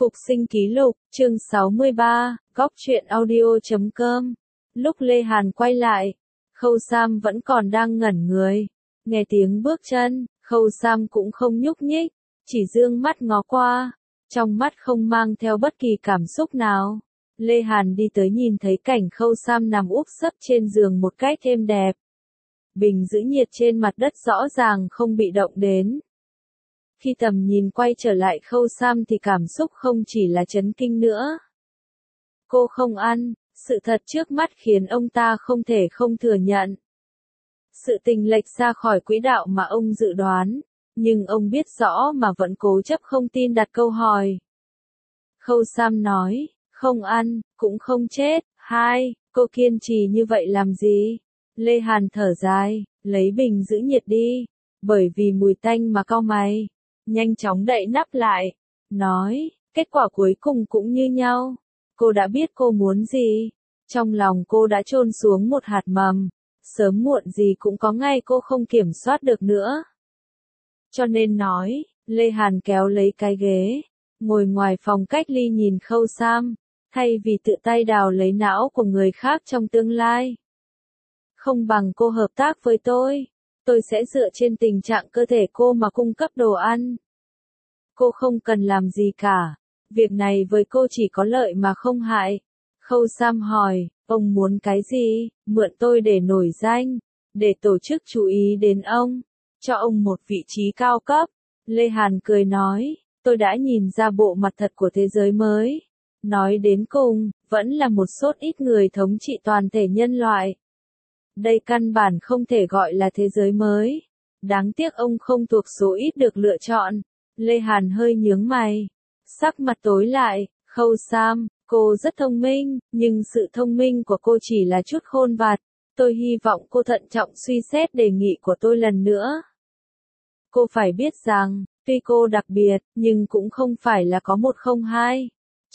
Phục sinh ký lục, chương 63, góc truyện audio.com. Lúc Lê Hàn quay lại, Khâu Sam vẫn còn đang ngẩn người. Nghe tiếng bước chân, Khâu Sam cũng không nhúc nhích, chỉ dương mắt ngó qua, trong mắt không mang theo bất kỳ cảm xúc nào. Lê Hàn đi tới nhìn thấy cảnh Khâu Sam nằm úp sấp trên giường một cách êm đẹp. Bình giữ nhiệt trên mặt đất rõ ràng không bị động đến. Khi tầm nhìn quay trở lại Khâu Sam thì cảm xúc không chỉ là chấn kinh nữa. Cô không ăn, sự thật trước mắt khiến ông ta không thể không thừa nhận. Sự tình lệch ra khỏi quỹ đạo mà ông dự đoán, nhưng ông biết rõ mà vẫn cố chấp không tin đặt câu hỏi. Khâu Sam nói, không ăn, cũng không chết. Hai, cô kiên trì như vậy làm gì? Lê Hàn thở dài, lấy bình giữ nhiệt đi, bởi vì mùi tanh mà cau mày. Nhanh chóng đậy nắp lại, nói, kết quả cuối cùng cũng như nhau. Cô đã biết cô muốn gì, trong lòng cô đã chôn xuống một hạt mầm, sớm muộn gì cũng có ngày cô không kiểm soát được nữa. Cho nên nói, Lê Hàn kéo lấy cái ghế, ngồi ngoài phòng cách ly nhìn Khâu Sam, thay vì tự tay đào lấy não của người khác trong tương lai. Không bằng cô hợp tác với tôi sẽ dựa trên tình trạng cơ thể cô mà cung cấp đồ ăn. Cô không cần làm gì cả, việc này với cô chỉ có lợi mà không hại. Khâu Sam hỏi, ông muốn cái gì? Mượn tôi để nổi danh, để tổ chức chú ý đến ông, cho ông một vị trí cao cấp. Lê Hàn cười nói, tôi đã nhìn ra bộ mặt thật của thế giới mới. Nói đến cùng, vẫn là một số ít người thống trị toàn thể nhân loại. Đây căn bản không thể gọi là thế giới mới. Đáng tiếc ông không thuộc số ít được lựa chọn. Lê Hàn hơi nhướng mày. Sắc mặt tối lại, Khâu Sam, cô rất thông minh, nhưng sự thông minh của cô chỉ là chút khôn vặt. Tôi hy vọng cô thận trọng suy xét đề nghị của tôi lần nữa. Cô phải biết rằng, tuy cô đặc biệt, nhưng cũng không phải là có một không hai.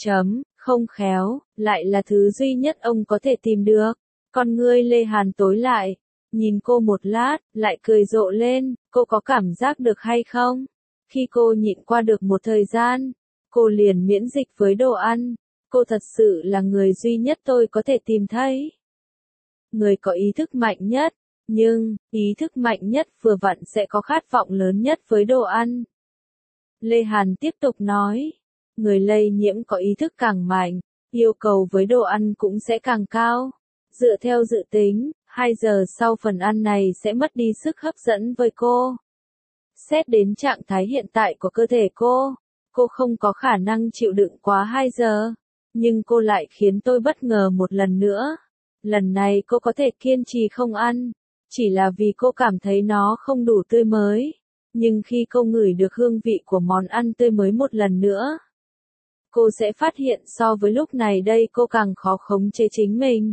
Không khéo, lại là thứ duy nhất ông có thể tìm được. Con ngươi Lê Hàn tối lại, nhìn cô một lát, lại cười rộ lên, cô có cảm giác được hay không? Khi cô nhịn qua được một thời gian, cô liền miễn dịch với đồ ăn, cô thật sự là người duy nhất tôi có thể tìm thấy. Người có ý thức mạnh nhất, nhưng, ý thức mạnh nhất vừa vặn sẽ có khát vọng lớn nhất với đồ ăn. Lê Hàn tiếp tục nói, người lây nhiễm có ý thức càng mạnh, yêu cầu với đồ ăn cũng sẽ càng cao. Dựa theo dự tính, 2 giờ sau phần ăn này sẽ mất đi sức hấp dẫn với cô. Xét đến trạng thái hiện tại của cơ thể cô không có khả năng chịu đựng quá 2 giờ. Nhưng cô lại khiến tôi bất ngờ một lần nữa. Lần này cô có thể kiên trì không ăn, chỉ là vì cô cảm thấy nó không đủ tươi mới. Nhưng khi cô ngửi được hương vị của món ăn tươi mới một lần nữa, cô sẽ phát hiện so với lúc này đây cô càng khó khống chế chính mình.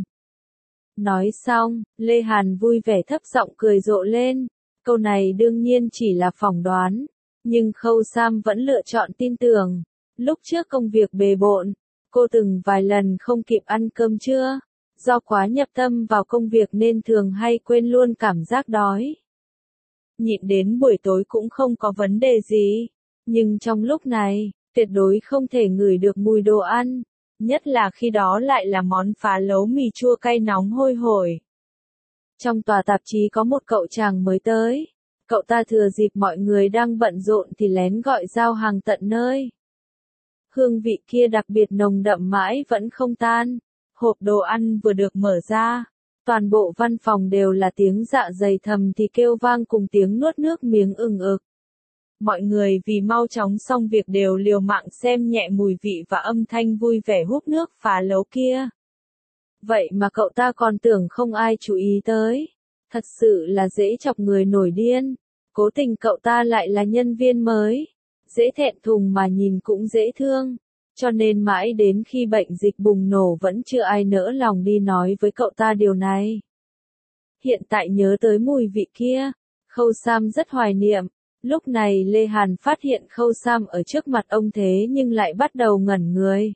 Nói xong, Lê Hàn vui vẻ thấp giọng cười rộ lên. Câu này đương nhiên chỉ là phỏng đoán, nhưng Khâu Sam vẫn lựa chọn tin tưởng. Lúc trước công việc bề bộn, cô từng vài lần không kịp ăn cơm trưa. Do quá nhập tâm vào công việc nên thường hay quên luôn cảm giác đói. Nhịn đến buổi tối cũng không có vấn đề gì, nhưng trong lúc này, tuyệt đối không thể ngửi được mùi đồ ăn. Nhất là khi đó lại là món phá lấu mì chua cay nóng hôi hổi. Trong tòa tạp chí có một cậu chàng mới tới. Cậu ta thừa dịp mọi người đang bận rộn thì lén gọi giao hàng tận nơi. Hương vị kia đặc biệt nồng đậm mãi vẫn không tan. Hộp đồ ăn vừa được mở ra, toàn bộ văn phòng đều là tiếng dạ dày thầm thì kêu vang cùng tiếng nuốt nước miếng ừng ực. Mọi người vì mau chóng xong việc đều liều mạng xem nhẹ mùi vị và âm thanh vui vẻ húp nước phá lấu kia. Vậy mà cậu ta còn tưởng không ai chú ý tới. Thật sự là dễ chọc người nổi điên. Cố tình cậu ta lại là nhân viên mới. Dễ thẹn thùng mà nhìn cũng dễ thương. Cho nên mãi đến khi bệnh dịch bùng nổ vẫn chưa ai nỡ lòng đi nói với cậu ta điều này. Hiện tại nhớ tới mùi vị kia, Khâu Sam rất hoài niệm. Lúc này Lê Hàn phát hiện Khâu Sam ở trước mặt ông thế nhưng lại bắt đầu ngẩn người.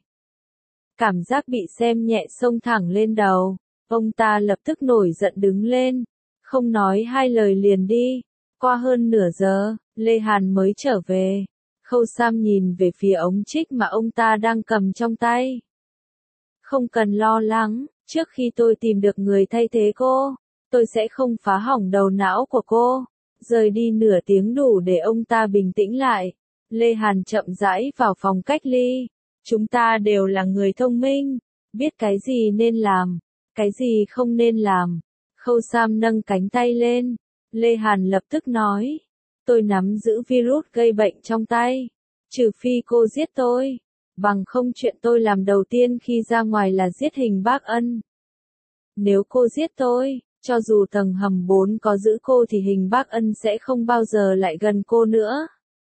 Cảm giác bị xem nhẹ xông thẳng lên đầu, ông ta lập tức nổi giận đứng lên, không nói hai lời liền đi. Qua hơn nửa giờ, Lê Hàn mới trở về. Khâu Sam nhìn về phía ống trích mà ông ta đang cầm trong tay. Không cần lo lắng, trước khi tôi tìm được người thay thế cô, tôi sẽ không phá hỏng đầu não của cô. Rời đi nửa tiếng đủ để ông ta bình tĩnh lại. Lê Hàn chậm rãi vào phòng cách ly. Chúng ta đều là người thông minh, biết cái gì nên làm, cái gì không nên làm. Khâu Sam nâng cánh tay lên. Lê Hàn lập tức nói, tôi nắm giữ virus gây bệnh trong tay. Trừ phi cô giết tôi, bằng không chuyện tôi làm đầu tiên khi ra ngoài là giết Hình Bác Ân. Nếu cô giết tôi, cho dù tầng hầm 4 có giữ cô thì Hình Bác Ân sẽ không bao giờ lại gần cô nữa.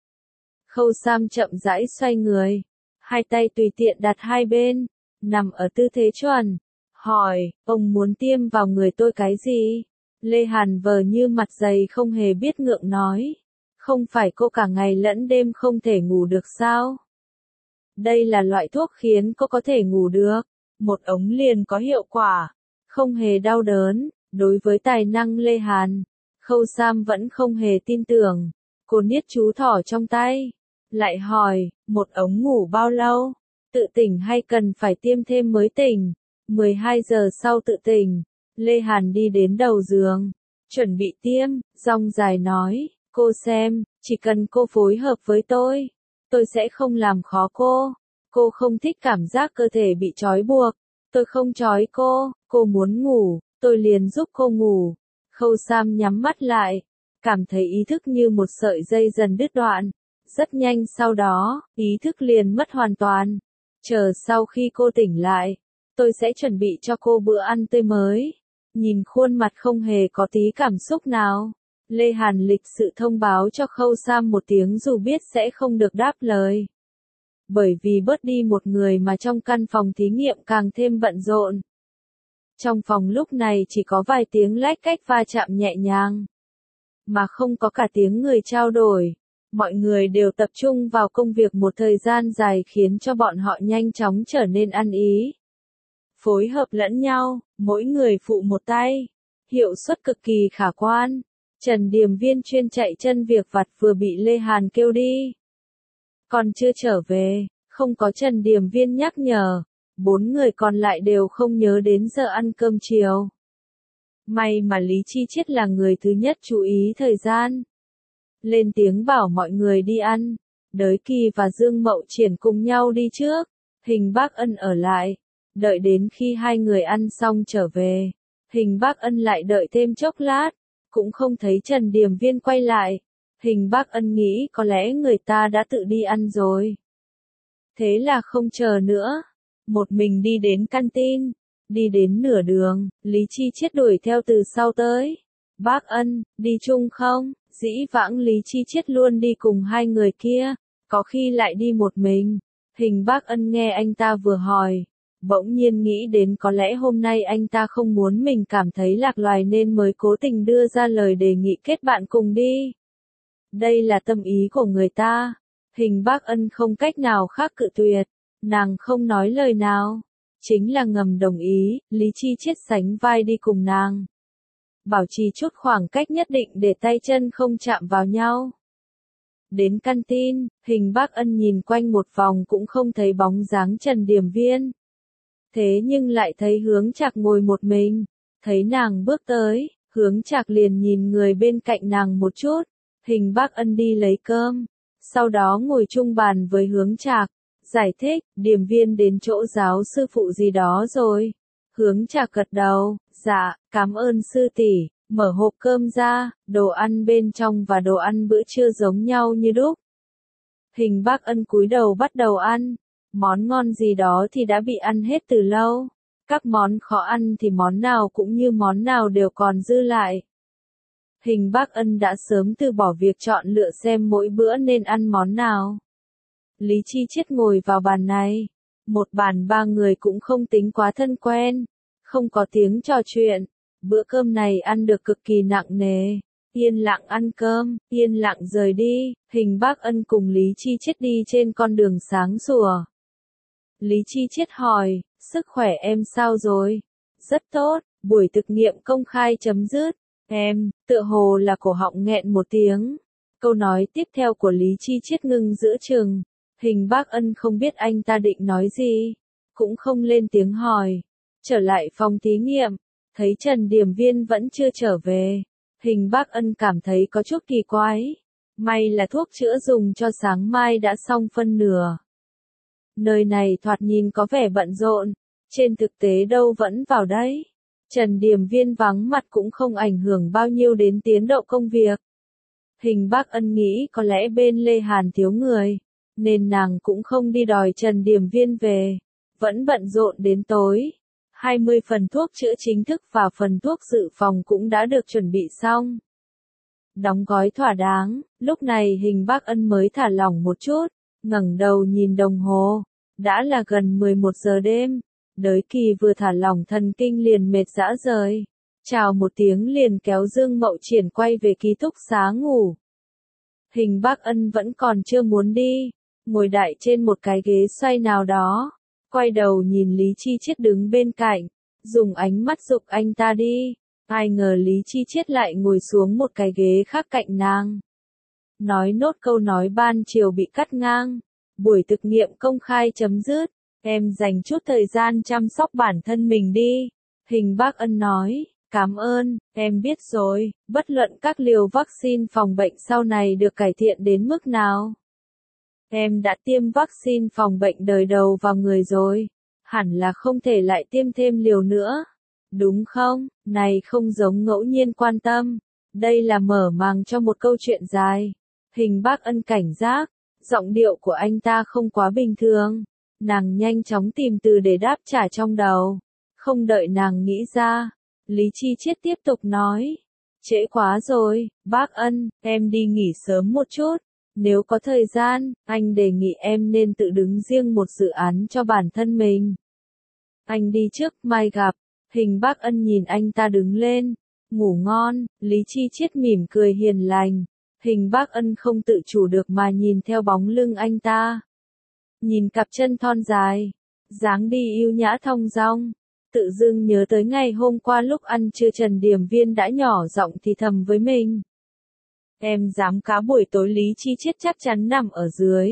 Khâu Sam chậm rãi xoay người, hai tay tùy tiện đặt hai bên, nằm ở tư thế chuẩn. Hỏi, ông muốn tiêm vào người tôi cái gì? Lê Hàn vờ như mặt dày không hề biết ngượng nói. Không phải cô cả ngày lẫn đêm không thể ngủ được sao? Đây là loại thuốc khiến cô có thể ngủ được. Một ống liền có hiệu quả. Không hề đau đớn. Đối với tài năng Lê Hàn, Khâu Sam vẫn không hề tin tưởng. Cô niết chú thỏ trong tay. Lại hỏi, một ống ngủ bao lâu? Tự tỉnh hay cần phải tiêm thêm mới tỉnh? 12 giờ sau tự tỉnh. Lê Hàn đi đến đầu giường. Chuẩn bị tiêm, dong dài nói. Cô xem, chỉ cần cô phối hợp với tôi sẽ không làm khó cô. Cô không thích cảm giác cơ thể bị trói buộc. Tôi không trói cô muốn ngủ, tôi liền giúp cô ngủ. Khâu Sam nhắm mắt lại, cảm thấy ý thức như một sợi dây dần đứt đoạn. Rất nhanh sau đó, ý thức liền mất hoàn toàn. Chờ sau khi cô tỉnh lại, tôi sẽ chuẩn bị cho cô bữa ăn tươi mới. Nhìn khuôn mặt không hề có tí cảm xúc nào. Lê Hàn lịch sự thông báo cho Khâu Sam một tiếng dù biết sẽ không được đáp lời. Bởi vì bớt đi một người mà trong căn phòng thí nghiệm càng thêm bận rộn. Trong phòng lúc này chỉ có vài tiếng lách cách va chạm nhẹ nhàng. Mà không có cả tiếng người trao đổi. Mọi người đều tập trung vào công việc một thời gian dài khiến cho bọn họ nhanh chóng trở nên ăn ý. Phối hợp lẫn nhau, mỗi người phụ một tay. Hiệu suất cực kỳ khả quan. Trần Điềm Viên chuyên chạy chân việc vặt vừa bị Lê Hàn kêu đi. Còn chưa trở về, không có Trần Điềm Viên nhắc nhở. 4 người còn lại đều không nhớ đến giờ ăn cơm chiều. May mà Lý Chi Chiết là người thứ nhất chú ý thời gian. Lên tiếng bảo mọi người đi ăn. Đới Kỳ và Dương Mậu Triển cùng nhau đi trước. Hình Bác Ân ở lại. Đợi đến khi hai người ăn xong trở về. Hình Bác Ân lại đợi thêm chốc lát. Cũng không thấy Trần Điềm Viên quay lại. Hình Bác Ân nghĩ có lẽ người ta đã tự đi ăn rồi. Thế là không chờ nữa. Một mình đi đến canteen. Đi đến nửa đường, Lý Chi Chiết đuổi theo từ sau tới. Bác Ân, đi chung không? Dĩ vãng Lý Chi Chiết luôn đi cùng hai người kia. Có khi lại đi một mình. Hình Bác Ân nghe anh ta vừa hỏi. Bỗng nhiên nghĩ đến có lẽ hôm nay anh ta không muốn mình cảm thấy lạc loài nên mới cố tình đưa ra lời đề nghị kết bạn cùng đi. Đây là tâm ý của người ta. Hình Bác Ân không cách nào khác cự tuyệt. Nàng không nói lời nào. Chính là ngầm đồng ý, Lý Chi Chiết sánh vai đi cùng nàng. Bảo trì chút khoảng cách nhất định để tay chân không chạm vào nhau. Đến canteen, Hình Bác Ân nhìn quanh một vòng cũng không thấy bóng dáng Trần Điềm Viên. Thế nhưng lại thấy Hướng Trạc ngồi một mình. Thấy nàng bước tới, Hướng Trạc liền nhìn người bên cạnh nàng một chút. Hình Bác Ân đi lấy cơm. Sau đó ngồi chung bàn với Hướng Trạc. Giải thích, Điềm Viên đến chỗ giáo sư phụ gì đó rồi. Hướng Trạc gật đầu, dạ, cảm ơn sư tỷ. Mở hộp cơm ra, đồ ăn bên trong và đồ ăn bữa trưa giống nhau như đúc. Hình Bác Ân cúi đầu bắt đầu ăn. Món ngon gì đó thì đã bị ăn hết từ lâu. Các món khó ăn thì món nào cũng như món nào đều còn dư lại. Hình Bác Ân đã sớm từ bỏ việc chọn lựa xem mỗi bữa nên ăn món nào. Lý Chi Chiết ngồi vào bàn này. Một bàn ba người cũng không tính quá thân quen. Không có tiếng trò chuyện. Bữa cơm này ăn được cực kỳ nặng nề. Yên lặng ăn cơm, yên lặng rời đi. Hình Bác Ân cùng Lý Chi Chiết đi trên con đường sáng sủa. Lý Chi Chiết hỏi, sức khỏe em sao rồi? Rất tốt, buổi thực nghiệm công khai chấm dứt. Em, tựa hồ là cổ họng nghẹn một tiếng. Câu nói tiếp theo của Lý Chi Chiết ngưng giữa chừng. Hình Bác Ân không biết anh ta định nói gì, cũng không lên tiếng hỏi. Trở lại phòng thí nghiệm, thấy Trần Điểm Viên vẫn chưa trở về. Hình Bác Ân cảm thấy có chút kỳ quái. May là thuốc chữa dùng cho sáng mai đã xong phân nửa. Nơi này thoạt nhìn có vẻ bận rộn, trên thực tế đâu vẫn vào đấy. Trần Điểm Viên vắng mặt cũng không ảnh hưởng bao nhiêu đến tiến độ công việc. Hình Bác Ân nghĩ có lẽ bên Lê Hàn thiếu người, nên nàng cũng không đi đòi Trần Điểm Viên về. Vẫn bận rộn đến tối. 20 phần thuốc chữa chính thức và phần thuốc dự phòng cũng đã được chuẩn bị xong. Đóng gói thỏa đáng, lúc này Hình Bác Ân mới thả lỏng một chút, ngẩng đầu nhìn đồng hồ. Đã là gần 11 giờ đêm. Đới Kỳ vừa thả lỏng thần kinh liền mệt rã rời. Chào một tiếng liền kéo Dương Mậu Triển quay về ký túc xá ngủ. Hình Bác Ân vẫn còn chưa muốn đi, ngồi đại trên một cái ghế xoay nào đó, quay đầu nhìn Lý Chi Chiết đứng bên cạnh, dùng ánh mắt giục anh ta đi. Ai ngờ Lý Chi Chiết lại ngồi xuống một cái ghế khác cạnh nàng. Nói nốt câu nói ban chiều bị cắt ngang. Buổi thực nghiệm công khai chấm dứt, em dành chút thời gian chăm sóc bản thân mình đi. Hình Bác Ân nói, cảm ơn, em biết rồi, bất luận các liều vaccine phòng bệnh sau này được cải thiện đến mức nào. Em đã tiêm vaccine phòng bệnh đời đầu vào người rồi, hẳn là không thể lại tiêm thêm liều nữa. Đúng không? Này không giống ngẫu nhiên quan tâm. Đây là mở màng cho một câu chuyện dài. Hình Bác Ân cảnh giác. Giọng điệu của anh ta không quá bình thường. Nàng nhanh chóng tìm từ để đáp trả trong đầu. Không đợi nàng nghĩ ra. Lý Chi Chiết tiếp tục nói. Trễ quá rồi, Bác Ân, em đi nghỉ sớm một chút. Nếu có thời gian, anh đề nghị em nên tự đứng riêng một dự án cho bản thân mình. Anh đi trước, mai gặp. Hình Bác Ân nhìn anh ta đứng lên. Ngủ ngon, Lý Chi Chiết mỉm cười hiền lành. Hình Bác Ân không tự chủ được mà nhìn theo bóng lưng anh ta. Nhìn cặp chân thon dài, dáng đi yêu nhã thong dong. Tự dưng nhớ tới ngày hôm qua lúc ăn trưa Trần Điểm Viên đã nhỏ giọng thì thầm với mình. Em dám cá buổi tối Lý Chi Chiết chắc chắn nằm ở dưới.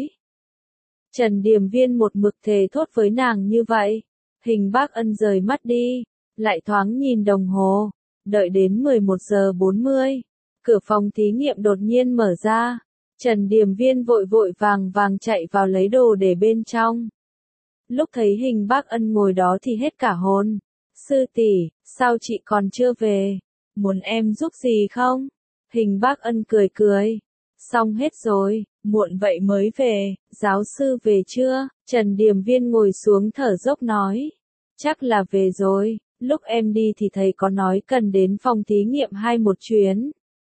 Trần Điểm Viên một mực thề thốt với nàng như vậy. Hình Bác Ân rời mắt đi, lại thoáng nhìn đồng hồ, đợi đến 11 giờ 40. Cửa phòng thí nghiệm đột nhiên mở ra. Trần Điểm Viên vội vội vàng vàng chạy vào lấy đồ để bên trong. Lúc thấy Hình Bác Ân ngồi đó thì hết cả hồn. Sư tỷ, sao chị còn chưa về? Muốn em giúp gì không? Hình Bác Ân cười cười. Xong hết rồi, muộn vậy mới về, giáo sư về chưa? Trần Điểm Viên ngồi xuống thở dốc nói. Chắc là về rồi, lúc em đi thì thầy có nói cần đến phòng thí nghiệm một chuyến.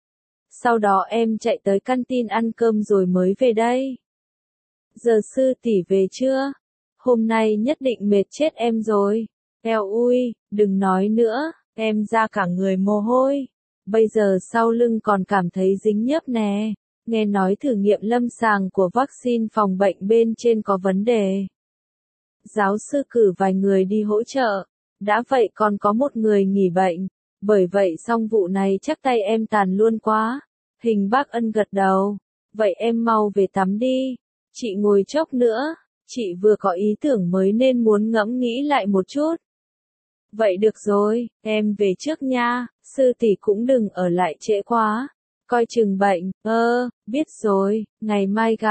Sau đó em chạy tới canteen ăn cơm rồi mới về đây. Giờ sư tỷ về chưa? Hôm nay nhất định mệt chết em rồi. Eo ui, đừng nói nữa, em ra cả người mồ hôi. Bây giờ sau lưng còn cảm thấy dính nhớp nè. Nghe nói thử nghiệm lâm sàng của vaccine phòng bệnh bên trên có vấn đề. Giáo sư cử vài người đi hỗ trợ. Đã vậy còn có một người nghỉ bệnh. Bởi vậy xong vụ này chắc tay em tàn luôn quá. Hình Bác Ân gật đầu. Vậy em mau về tắm đi. Chị ngồi chốc nữa. Chị vừa có ý tưởng mới nên muốn ngẫm nghĩ lại một chút. Vậy được rồi, em về trước nha. Sư tỷ cũng đừng ở lại trễ quá. Coi chừng bệnh. Biết rồi, ngày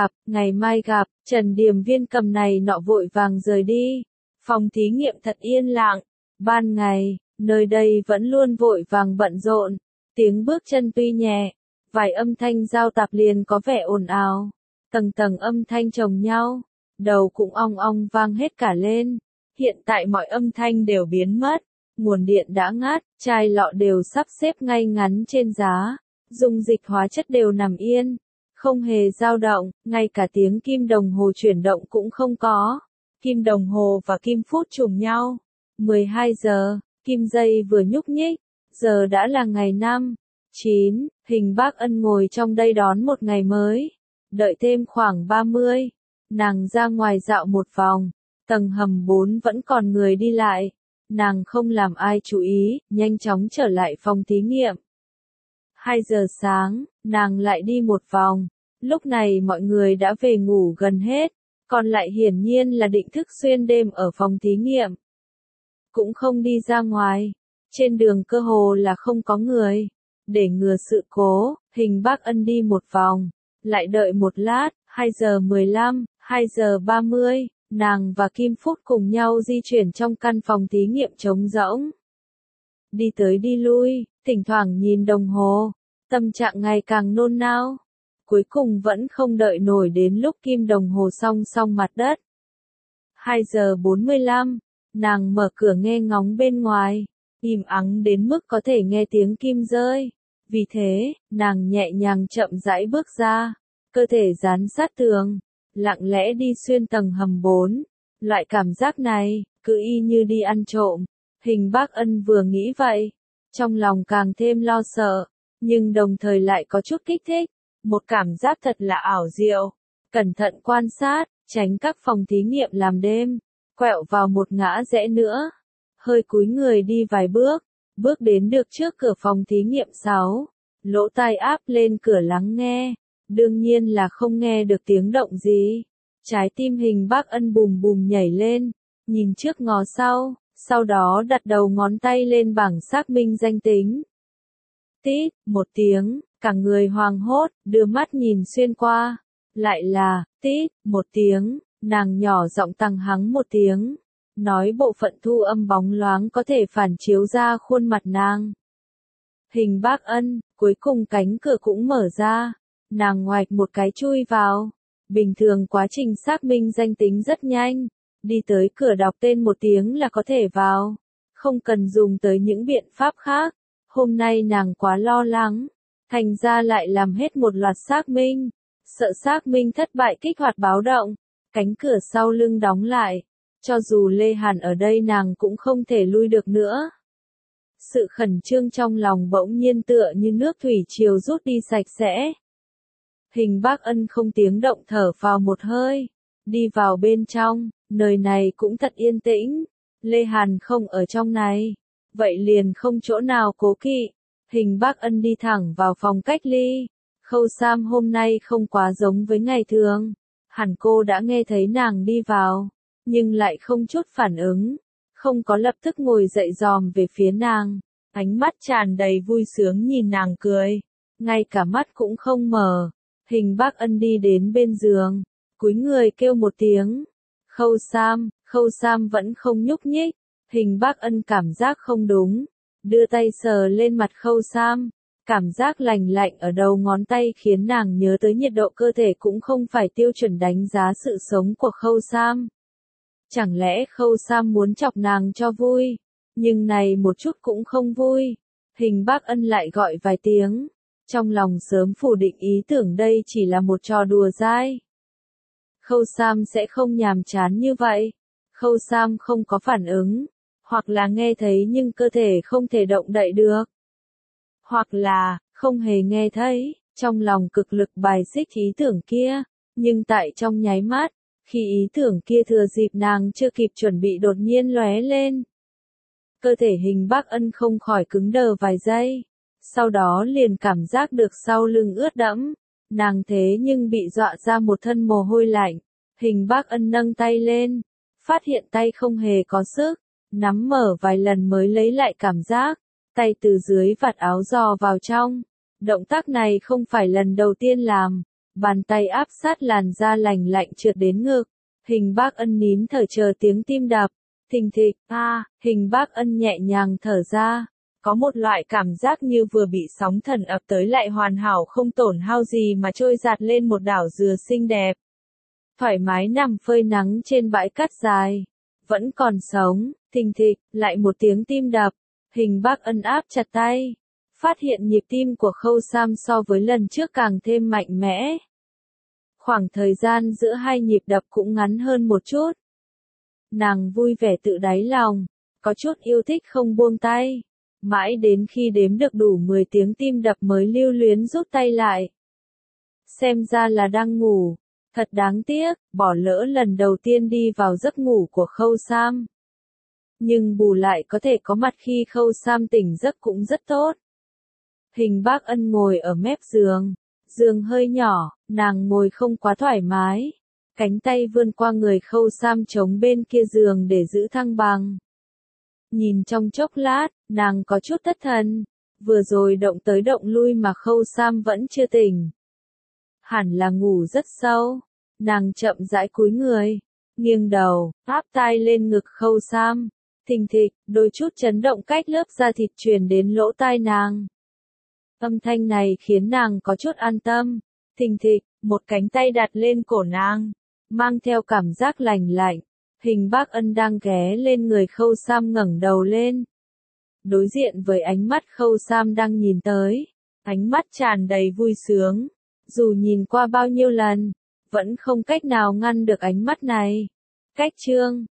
mai gặp. Trần Điểm Viên cầm này nọ vội vàng rời đi. Phòng thí nghiệm thật yên lặng. Ban ngày, nơi đây vẫn luôn vội vàng bận rộn. Tiếng bước chân tuy nhẹ, vài âm thanh giao tạp liền có vẻ ồn ào. Tầng tầng âm thanh chồng nhau, đầu cũng ong ong vang hết cả lên. Hiện tại mọi âm thanh đều biến mất, nguồn điện đã ngắt, chai lọ đều sắp xếp ngay ngắn trên giá, dung dịch hóa chất đều nằm yên, không hề dao động, ngay cả tiếng kim đồng hồ chuyển động cũng không có. Kim đồng hồ và kim phút trùng nhau. 12 giờ, kim dây vừa nhúc nhích, giờ đã là ngày 5, 9, Hình Bác Ân ngồi trong đây đón một ngày mới. Đợi thêm khoảng 30, nàng ra ngoài dạo một vòng, tầng hầm 4 vẫn còn người đi lại. Nàng không làm ai chú ý, nhanh chóng trở lại phòng thí nghiệm. 2 giờ sáng, nàng lại đi một vòng. Lúc này mọi người đã về ngủ gần hết, còn lại hiển nhiên là định thức xuyên đêm ở phòng thí nghiệm. Cũng không đi ra ngoài, trên đường cơ hồ là không có người. Để ngừa sự cố, Hình Bác Ân đi một vòng, lại đợi một lát, 2 giờ 15, 2 giờ 30, nàng và Kim Phúc cùng nhau di chuyển trong căn phòng thí nghiệm trống rỗng. Đi tới đi lui, thỉnh thoảng nhìn đồng hồ, tâm trạng ngày càng nôn nao. Cuối cùng vẫn không đợi nổi đến lúc kim đồng hồ song song mặt đất. 2 giờ 45, nàng mở cửa nghe ngóng bên ngoài, im ắng đến mức có thể nghe tiếng kim rơi. Vì thế, nàng nhẹ nhàng chậm rãi bước ra, cơ thể dán sát tường, lặng lẽ đi xuyên tầng hầm 4. Loại cảm giác này, cứ y như đi ăn trộm. Hình Bác Ân vừa nghĩ vậy, trong lòng càng thêm lo sợ, nhưng đồng thời lại có chút kích thích. Một cảm giác thật là ảo diệu. Cẩn thận quan sát, tránh các phòng thí nghiệm làm đêm, quẹo vào một ngã rẽ nữa. Hơi cúi người đi vài bước, bước đến được trước cửa phòng thí nghiệm 6, lỗ tai áp lên cửa lắng nghe. Đương nhiên là không nghe được tiếng động gì. Trái tim Hình Bác Ân bùm bùm nhảy lên, nhìn trước ngó sau đó đặt đầu ngón tay lên bảng xác minh danh tính. Tít, một tiếng, cả người hoang hốt, đưa mắt nhìn xuyên qua. Lại là, tít, một tiếng, nàng nhỏ giọng tăng hắng một tiếng. Nói bộ phận thu âm bóng loáng có thể phản chiếu ra khuôn mặt nàng. Hình Bác Ân, cuối cùng cánh cửa cũng mở ra. Nàng ngoạch một cái chui vào. Bình thường quá trình xác minh danh tính rất nhanh. Đi tới cửa đọc tên một tiếng là có thể vào. Không cần dùng tới những biện pháp khác. Hôm nay nàng quá lo lắng. Thành ra lại làm hết một loạt xác minh. Sợ xác minh thất bại kích hoạt báo động. Cánh cửa sau lưng đóng lại. Cho dù Lê Hàn ở đây nàng cũng không thể lui được nữa. Sự khẩn trương trong lòng bỗng nhiên tựa như nước thủy triều rút đi sạch sẽ. Hình Bác Ân không tiếng động thở vào một hơi. Đi vào bên trong, nơi này cũng thật yên tĩnh. Lê Hàn không ở trong này. Vậy liền không chỗ nào cố kỵ. Hình Bác Ân đi thẳng vào phòng cách ly. Khâu Sam hôm nay không quá giống với ngày thường. Hẳn cô đã nghe thấy nàng đi vào, nhưng lại không chút phản ứng. Không có lập tức ngồi dậy dòm về phía nàng. Ánh mắt tràn đầy vui sướng nhìn nàng cười. Ngay cả mắt cũng không mở. Hình Bác Ân đi đến bên giường, cúi người kêu một tiếng. Khâu Sam vẫn không nhúc nhích. Hình Bác Ân cảm giác không đúng. Đưa tay sờ lên mặt Khâu Sam. Cảm giác lành lạnh ở đầu ngón tay khiến nàng nhớ tới nhiệt độ cơ thể cũng không phải tiêu chuẩn đánh giá sự sống của Khâu Sam. Chẳng lẽ Khâu Sam muốn chọc nàng cho vui? Nhưng này một chút cũng không vui. Hình Bác Ân lại gọi vài tiếng. Trong lòng sớm phủ định ý tưởng đây chỉ là một trò đùa dai. Khâu Sam sẽ không nhàm chán như vậy. Khâu Sam không có phản ứng. Hoặc là nghe thấy nhưng cơ thể không thể động đậy được. Hoặc là, không hề nghe thấy, trong lòng cực lực bài xích ý tưởng kia. Nhưng tại trong nháy mắt, khi ý tưởng kia thừa dịp nàng chưa kịp chuẩn bị đột nhiên lóe lên. Cơ thể Hình Bác Ân không khỏi cứng đờ vài giây. Sau đó liền cảm giác được sau lưng ướt đẫm. Nàng thế nhưng bị dọa ra một thân mồ hôi lạnh. Hình Bác Ân nâng tay lên. Phát hiện tay không hề có sức. Nắm mở vài lần mới lấy lại cảm giác. Tay từ dưới vạt áo dò vào trong. Động tác này không phải lần đầu tiên làm. Bàn tay áp sát làn da lành lạnh trượt đến ngực. Hình Bác Ân nín thở chờ tiếng tim đập. Thình thịch, Hình Bác Ân nhẹ nhàng thở ra. Có một loại cảm giác như vừa bị sóng thần ập tới lại hoàn hảo không tổn hao gì mà trôi dạt lên một đảo dừa xinh đẹp. Thoải mái nằm phơi nắng trên bãi cát dài. Vẫn còn sống, thình thịch, lại một tiếng tim đập. Hình Bác Ân áp chặt tay. Phát hiện nhịp tim của Khâu Sam so với lần trước càng thêm mạnh mẽ. Khoảng thời gian giữa hai nhịp đập cũng ngắn hơn một chút. Nàng vui vẻ tự đáy lòng, có chút yêu thích không buông tay. Mãi đến khi đếm được đủ 10 tiếng tim đập mới lưu luyến rút tay lại. Xem ra là đang ngủ. Thật đáng tiếc, bỏ lỡ lần đầu tiên đi vào giấc ngủ của Khâu Sam. Nhưng bù lại có thể có mặt khi Khâu Sam tỉnh giấc cũng rất tốt. Hình Bác Ân ngồi ở mép giường. Giường hơi nhỏ, nàng ngồi không quá thoải mái. Cánh tay vươn qua người Khâu Sam chống bên kia giường để giữ thăng bằng. Nhìn trong chốc lát, nàng có chút thất thần. Vừa rồi động tới động lui mà Khâu Sam vẫn chưa tỉnh. Hẳn là ngủ rất sâu. Nàng chậm rãi cúi người, nghiêng đầu, áp tai lên ngực Khâu Sam. Thình thịch, đôi chút chấn động cách lớp da thịt truyền đến lỗ tai nàng. Âm thanh này khiến nàng có chút an tâm. Thình thịch, một cánh tay đặt lên cổ nàng, mang theo cảm giác lành lạnh. Hình Bác Ân đang ghé lên người Khâu Sam ngẩng đầu lên. Đối diện với ánh mắt Khâu Sam đang nhìn tới, ánh mắt tràn đầy vui sướng. Dù nhìn qua bao nhiêu lần, vẫn không cách nào ngăn được ánh mắt này. Cách chương